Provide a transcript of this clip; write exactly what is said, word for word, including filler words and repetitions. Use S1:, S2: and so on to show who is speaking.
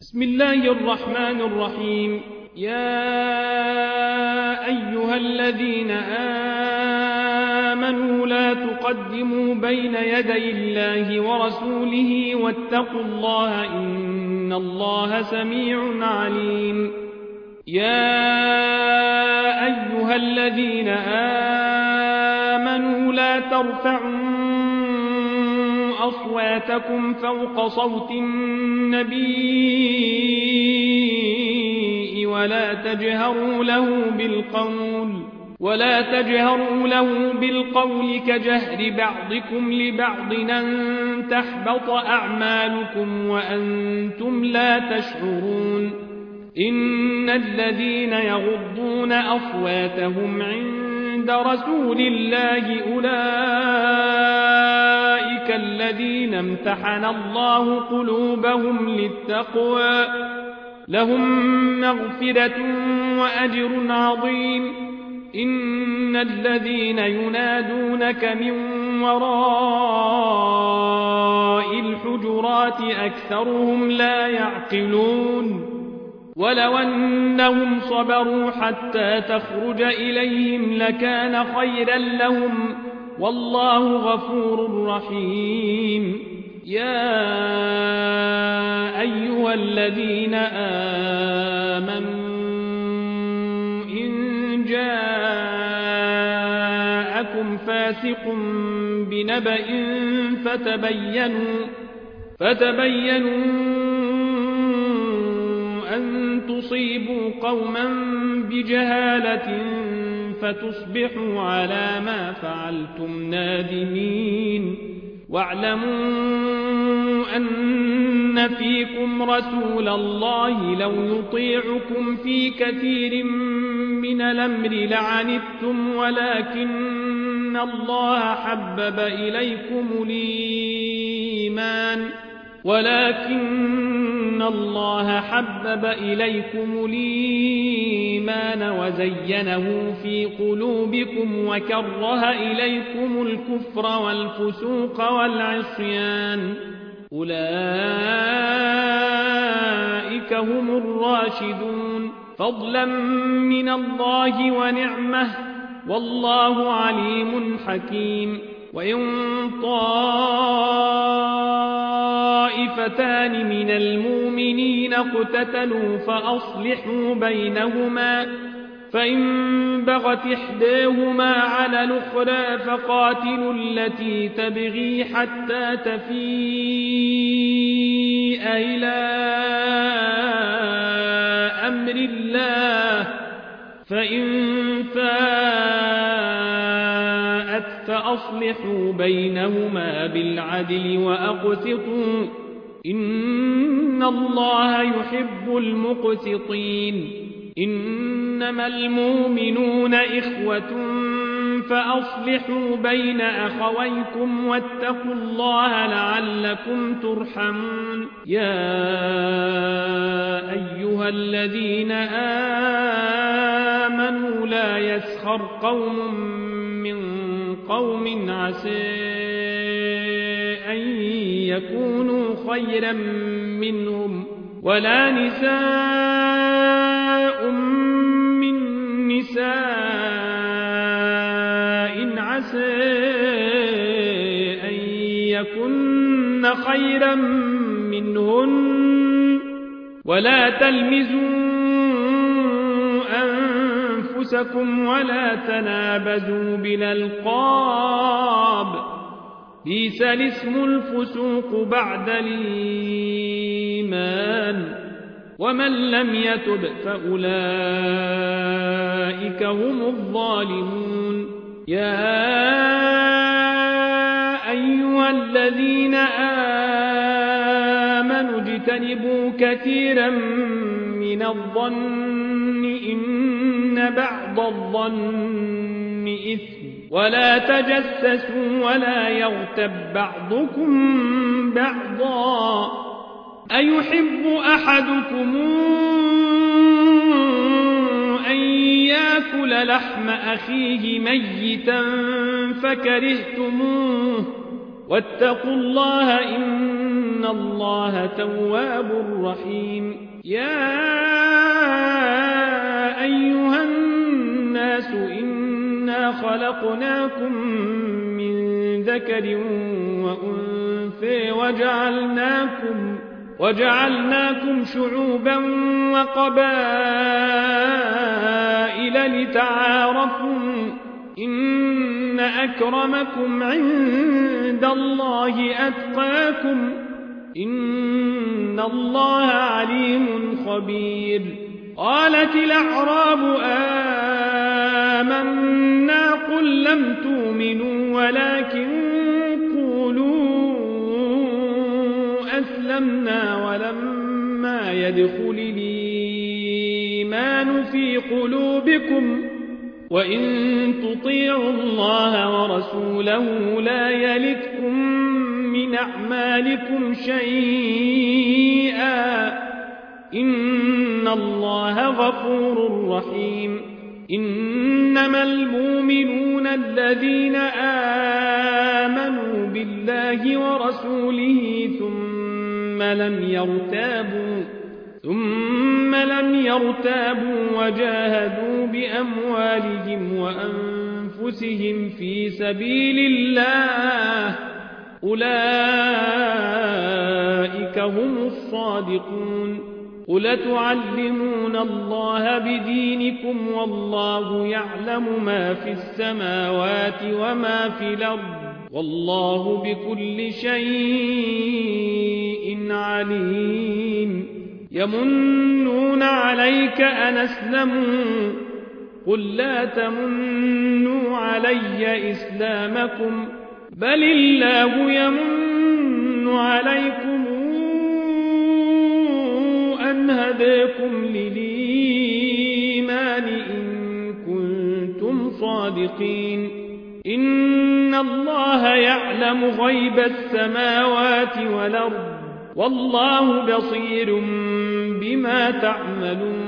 S1: بسم الله الرحمن الرحيم. يا أيها الذين آمنوا لا تقدموا بين يدي الله ورسوله واتقوا الله إن الله سميع عليم. يا أيها الذين آمنوا لا ترفعوا أصواتكم فوق صوت النبي ولا تجهروا له بالقول ولا تجهروا له بالقول كجهر بعضكم لبعض أن تحبط أعمالكم وأنتم لا تشعرون. إن الذين يغضون أصواتهم عند رسول الله أولئك الذين امتحن الله قلوبهم للتقوى لهم مغفرة وأجر عظيم. إن الذين ينادونك من وراء الحجرات أكثرهم لا يعقلون. ولو أنهم صبروا حتى تخرج إليهم لكان خيرا لهم والله غفور رحيم. يا أيها الذين آمنوا إن جاءكم فاسق بنبأ فتبينوا فتبينوا أن تصيبوا قوما بجهالة فتصبحوا على ما فعلتم نادمين. واعلموا أن فيكم رسول الله لو يطيعكم في كثير من الأمر لعنتم ولكن الله حبب إليكم الإيمان ولكن الله حبب إليكم الإيمان وزينه في قلوبكم وكره إليكم الكفر والفسوق والعصيان أولئك هم الراشدون فضلا من الله ونعمه والله عليم حكيم. وإن طائفتان من المؤمنين اقتتلوا فأصلحوا بينهما فإن بغت إحداهما على الأخرى فقاتلوا التي تبغي حتى تفيء إلى أمر الله فإن فاءت فأصلحوا بينهما بالعدل وأقسطوا إن الله يحب المقسطين. إنما المؤمنون إخوة فأصلحوا بين أخويكم واتقوا الله لعلكم ترحمون. يا أيها الذين آمنوا لا يسخر قوم من قوم عسى أن يكونوا خيرا منهم ولا نساء من نساء عسى أن يكن خيرا منهن ولا تلمزوا أنفسكم ولا تنابزوا بالألقاب بئس الاسم الفسوق بعد الإيمان ومن لم يتب فأولئك هم الظالمون. يا أيها الذين آمنوا اجتنبوا كثيرا من الظن إن بعض الظن إثم ولا تجسسوا ولا يغتب بعضكم بعضا أيحب أحدكم أن يأكل لحم أخيه ميتا فكرهتموه واتقوا الله إن إن الله تواب رحيم يا أيها الناس إنا خلقناكم من ذكر وأنثى وجعلناكم, وجعلناكم شعوبا وقبائل لتعارفوا إن أكرمكم عند الله أتقاكم إن الله عليم خبير قالت الأعراب آمنا قل لم تؤمنوا ولكن قولوا أسلمنا ولما يدخل الإيمان في قلوبكم وإن تطيعوا الله ورسوله لا يلتكم من أعمالكم شيئا إن الله غفور رحيم إنما المؤمنون الذين آمنوا بالله ورسوله ثم لم يرتابوا ثم لم يرتابوا وجاهدوا بأموالهم وأنفسهم في سبيل الله أولئك هم الصادقون قل تعلمون الله بدينكم والله يعلم ما في السماوات وما في الأرض والله بكل شيء عليم يمنون عليك أن أسلموا قل لا تمنوا علي إسلامكم بل الله يمن عليكم أن هداكم للإيمان إن كنتم صادقين إن الله يعلم غيب السماوات والأرض والله بصير بما تعملون